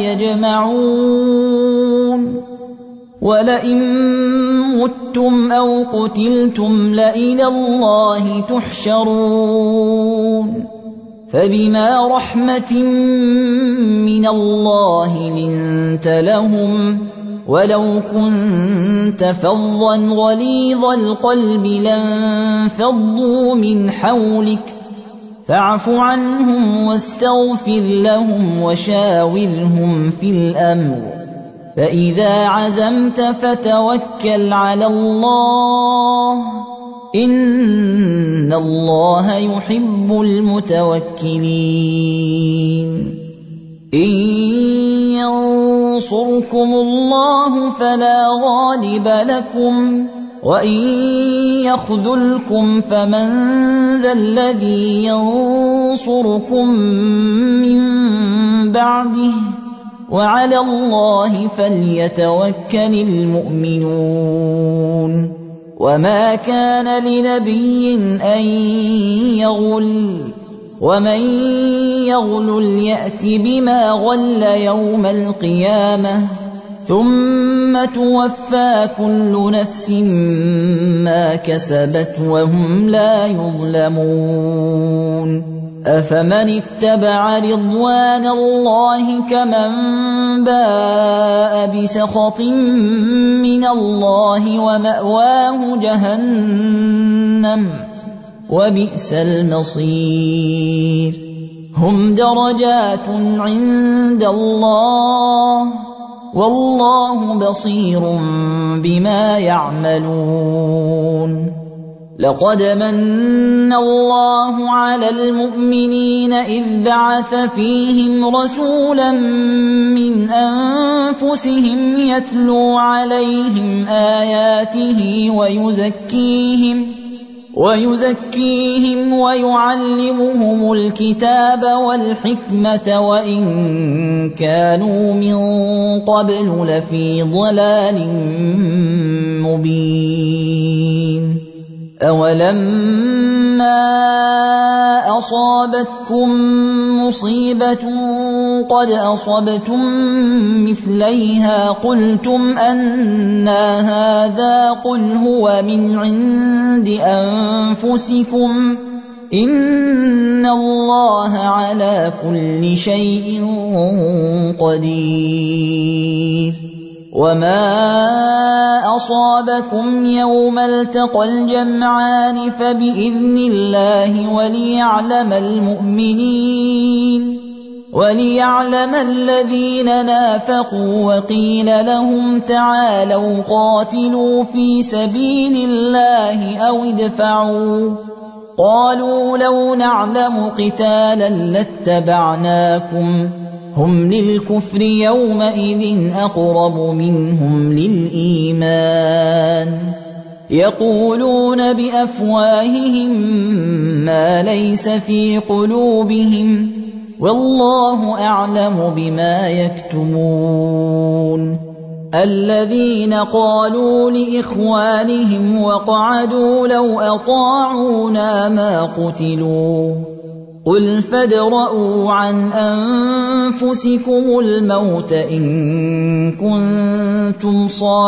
يجمعون ولئن متم أو قتلتم لإلى الله تحشرون فبما رحمة من الله لنت لهم ولو كنت فظا غليظ القلب لانفضوا من حولك فاعف عنهم واستغفر لهم وشاورهم في الأمر فإذا عزمت فتوكل على الله إن الله يحب المتوكلين إن ينصركم الله فلا غالب لكم وإن يخذلكم فمن ذا الذي ينصركم من بعده وعلى الله فليتوكل المؤمنون وما كان لنبي أن يغل ومن يغل يأت بما غل يوم القيامة ثم توفى كل نفس ما كسبت وهم لا يظلمون أفمن اتبع رضوان الله كمن باء بسخط من الله ومأواه جهنم وبئس المصير هم درجات عند الله والله بصير بما يعملون لقد من الله على المؤمنين إذ بعث فيهم رسولا من أنفسهم يتلو عليهم آياته ويزكيهم ويعلمهم الكتاب والحكمة وإن كانوا من قبل لفي ضلال مبين أولما أصابتكم مصيبة قد أصبتم مثليها قلتم أنى هذا قل هو من عند أنفسكم إن الله على كل شيء قدير وما أصابكم يوم التقى الجمعان فبإذن الله وليعلم الذين نافقوا وقيل لهم تعالوا قاتلوا في سبيل الله أو ادفعوا قالوا لو نعلم قتالا لاتبعناكم هم للكفر يومئذ أقرب منهم للإيمان يقولون بأفواههم ما ليس في قلوبهم والله أعلم بما يكتمون الذين قالوا لإخوانهم وقعدوا لو أطاعونا ما قتلوا قل فادرءوا عن أنفسكم الموت إن كنتم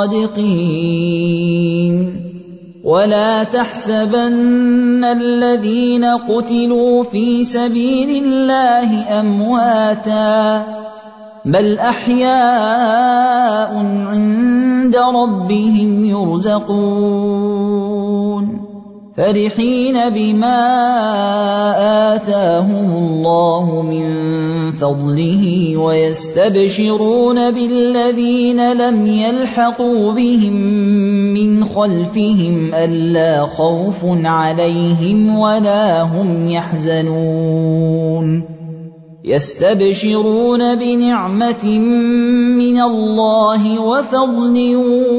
صادقين ولا تحسبن الذين قتلوا في سبيل الله أمواتا بل أحياء عند ربهم يرزقون فرحين بما آتاهم الله من فضله ويستبشرون بالذين لم يلحقوا بهم من خلفهم ألا خوف عليهم ولا هم يحزنون يستبشرون بنعمة من الله وفضل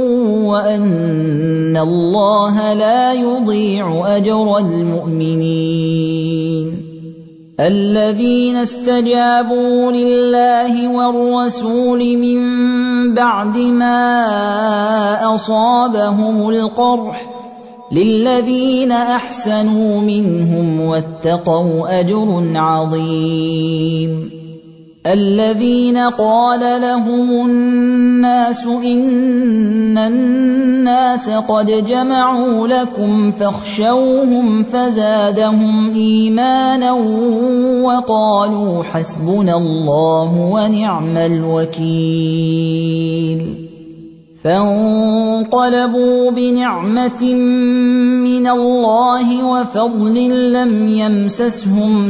وأن الله لا يضيع أجر المؤمنين الذين استجابوا لله والرسول من بعد ما أصابهم القرح للذين أحسنوا منهم واتقوا أجر عظيم الذين قال لهم الناس إن الناس قد جمعوا لكم فاخشوهم فزادهم إيمانا وقالوا حسبنا الله ونعم الوكيل فانقلبوا بنعمة من الله وفضل لم يمسسهم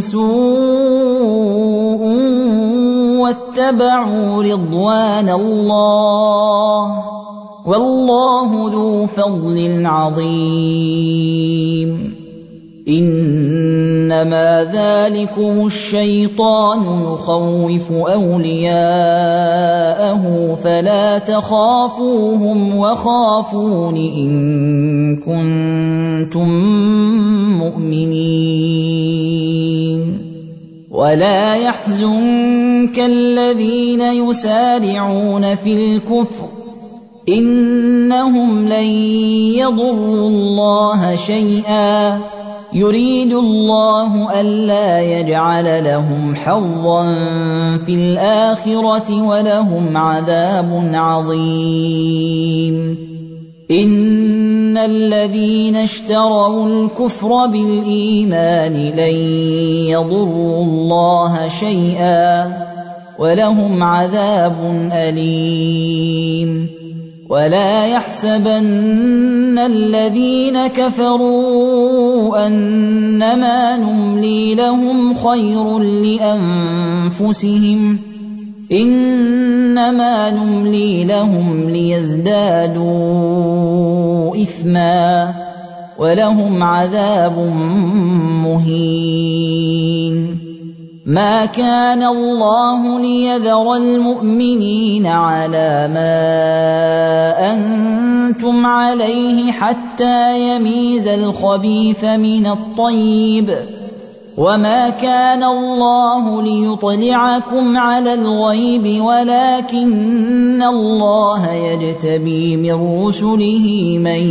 سوء واتبعوا رضوان الله والله ذو فضل عظيم. إنما ذلكم الشيطان يخوف أولياءه فلا تخافوهم وخافون إن كنتم مؤمنين. ولا يحزنك الذين يسارعون في الكفر إنهم لن يضروا الله شيئا يريد الله ألا يجعل لهم حظا في الآخرة ولهم عذاب عظيم. إن الذين اشتروا الكفر بالإيمان لن يضروا الله شيئا ولهم عذاب أليم. ولا يحسبن الذين كفروا أنما نملي لهم خير لأنفسهم إنما نملي لهم ليزدادوا إثما ولهم عذاب مهين. ما كان الله ليذر المؤمنين على ما أنتم عليه حتى يميز الخبيث من الطيب وما كان الله ليطلعكم على الغيب ولكن الله يجتبي من رسله من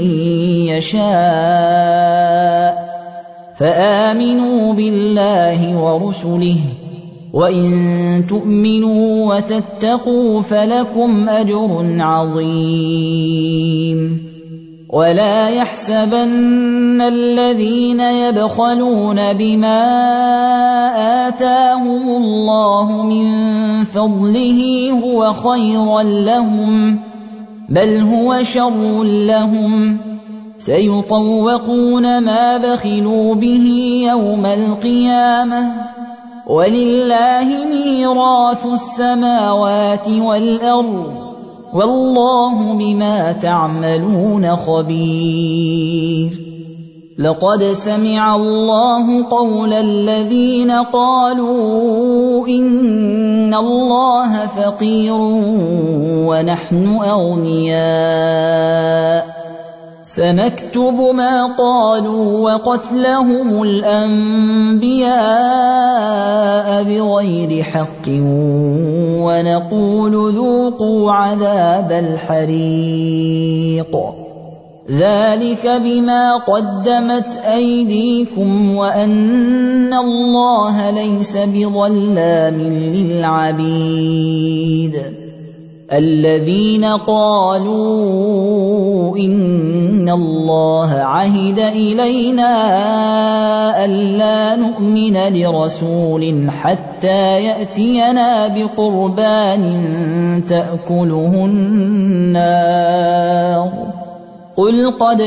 يشاء فآمنوا بالله ورسله وإن تؤمنوا وتتقوا فلكم أجر عظيم. ولا يحسبن الذين يبخلون بما آتاهم الله من فضله هو خيرا لهم بل هو شر لهم سيطوقون ما بخلوا به يوم القيامة ولله ميراث السماوات والأرض والله بما تعملون خبير. لقد سمع الله قول الذين قالوا إن الله فقير ونحن أغنياء سنكتب ما قالوا وقتلهم الأنبياء بغير حق ونقول ذوقوا عذاب الحريق ذلك بما قدمت أيديكم وأن الله ليس بظلام للعبيد. الذين قالوا إن الله عهد إلينا ألا نؤمن لرسول حتى يأتينا بقربان تأكله النار قل قد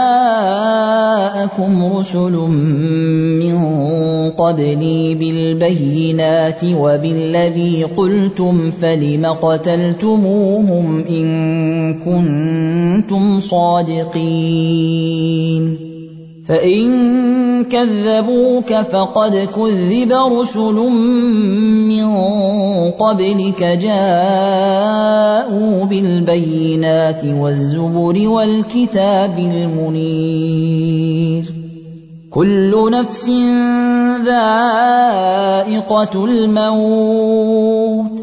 جاءكم رسل من قبلي بالبينات وبالذي قلتم فلم قتلتموهم إن كنتم صادقين فإن كذبوك فقد كذب رسل من قبلك جاءوا بالبينات والزبر والكتاب المنير كل نفس ذائقة الموت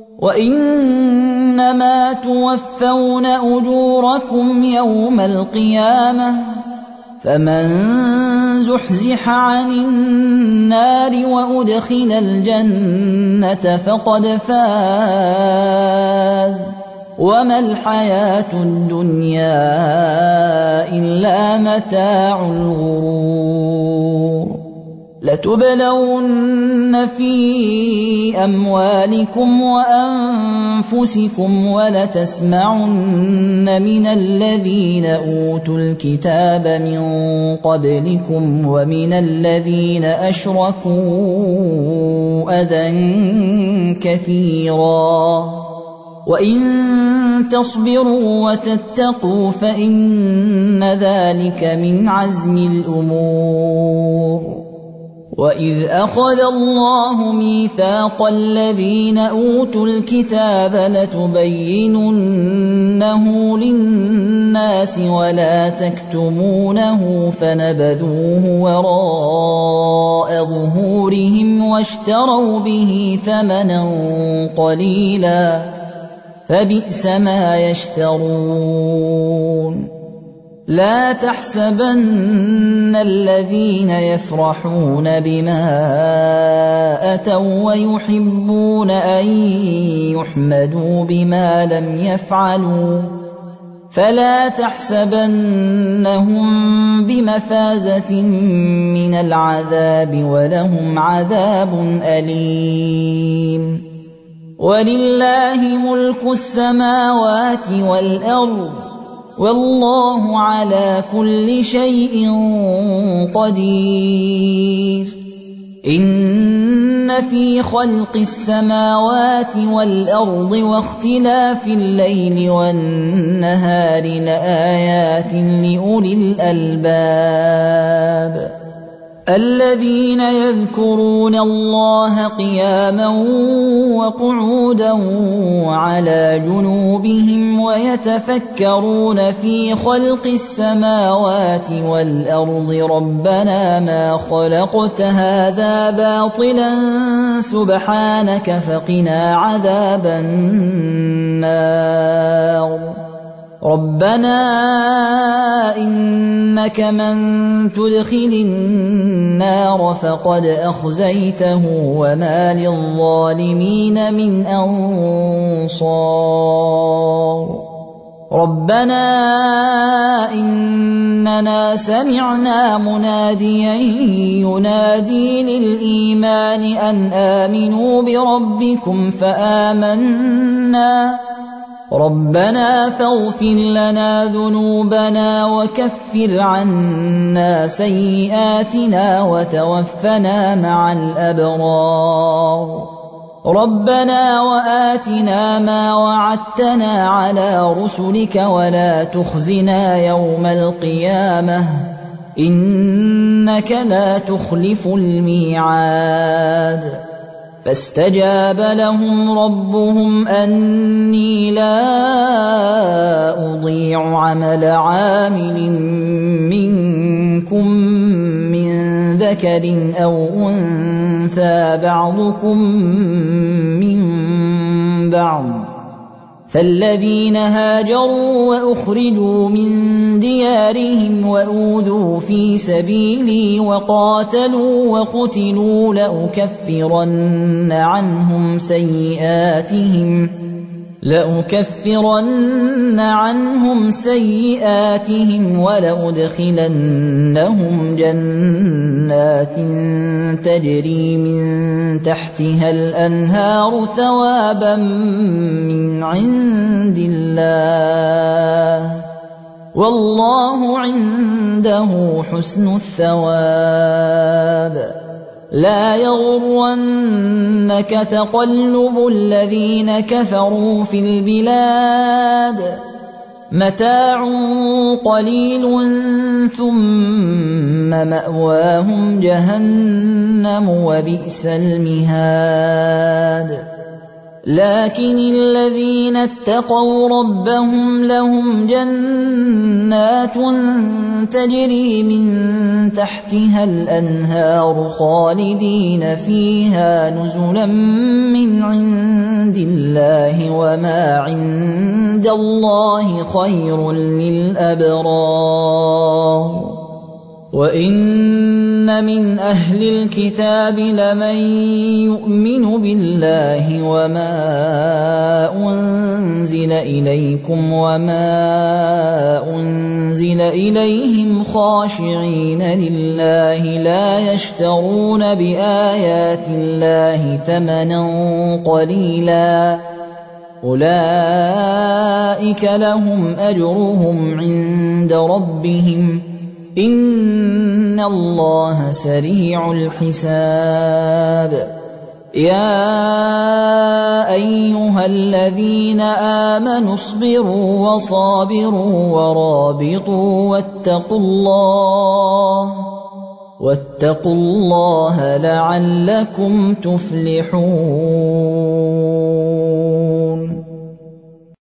وإنما توفون أجوركم يوم القيامة فمن زحزح عن النار وأدخل الجنة فقد فاز وما الحياة الدنيا إلا متاع الغرور لتبلون في أموالكم وأنفسكم ولتسمعن من الذين أوتوا الكتاب من قبلكم ومن الذين أشركوا أذى كثيرا وإن تصبروا وتتقوا فإن ذلك من عزم الأمور. وإذ أخذ الله ميثاق الذين أوتوا الكتاب لتبيننه للناس ولا تكتمونه فنبذوه وراء ظهورهم واشتروا به ثمنا قليلا فبئس ما يشترون. لا تحسبن الذين يفرحون بما أتوا ويحبون أن يحمدوا بما لم يفعلوا فلا تحسبنهم بمفازة من العذاب ولهم عذاب أليم. ولله ملك السماوات والأرض والله على كل شيء قدير. إن في خلق السماوات والأرض واختلاف الليل والنهار لآيات لأولي الألباب الذين يذكرون الله قياما وقعودا وعلى جنوبهم ويتفكرون في خلق السماوات والأرض ربنا ما خلقت هذا باطلا سبحانك فقنا عذاب النار. ربنا إنك من تدخل النار فقد أخزيته وما للظالمين من أنصار. ربنا إننا سمعنا مناديا ينادي للإيمان أن آمنوا بربكم فآمنا ربنا فاغفر لنا ذنوبنا وكفر عنا سيئاتنا وتوفنا مع الأبرار. ربنا وآتنا ما وعدتنا على رسلك ولا تخزنا يوم القيامة إنك لا تخلف الميعاد. فاستجاب لهم ربهم أني لا أضيع عمل عامل منكم من ذكر أو أنثى بعضكم من بعض فالذين هاجروا وأخرجوا من ديارهم وأوذوا في سبيلي وقاتلوا وقتلوا لأكفرن عنهم سيئاتهم ولأدخلنهم جنات تجري من تحتها الأنهار ثوابا من عند الله والله عنده حسن الثواب. لا يغرنك تقلب الذين كفروا في البلاد متاع قليل ثم مأواهم جهنم وبئس المهاد. لكن الذين اتقوا ربهم لهم جنات تجري من تحتها الأنهار خالدين فيها نزلا من عند الله وما عند الله خير للأبرار. وَإِنَّ مِنْ أَهْلِ الْكِتَابِ لَمَن يُؤْمِنُ بِاللَّهِ وَمَا أُنزِلَ إِلَيْكُمْ وَمَا أُنزِلَ إِلَيْهِمْ خَاشِعِينَ لِلَّهِ لَا يَشْتَرُونَ بِآيَاتِ اللَّهِ ثَمَنًا قَلِيلًا أُولَئِكَ لَهُمْ أَجْرُهُمْ عِندَ رَبِّهِمْ إِنَّ اللَّهَ سَرِيعُ الْحِسَابِ يَا أَيُّهَا الَّذِينَ آمَنُوا اصْبِرُوا وَصَابِرُوا وَرَابِطُوا وَاتَّقُوا اللَّهَ لَعَلَّكُمْ تُفْلِحُونَ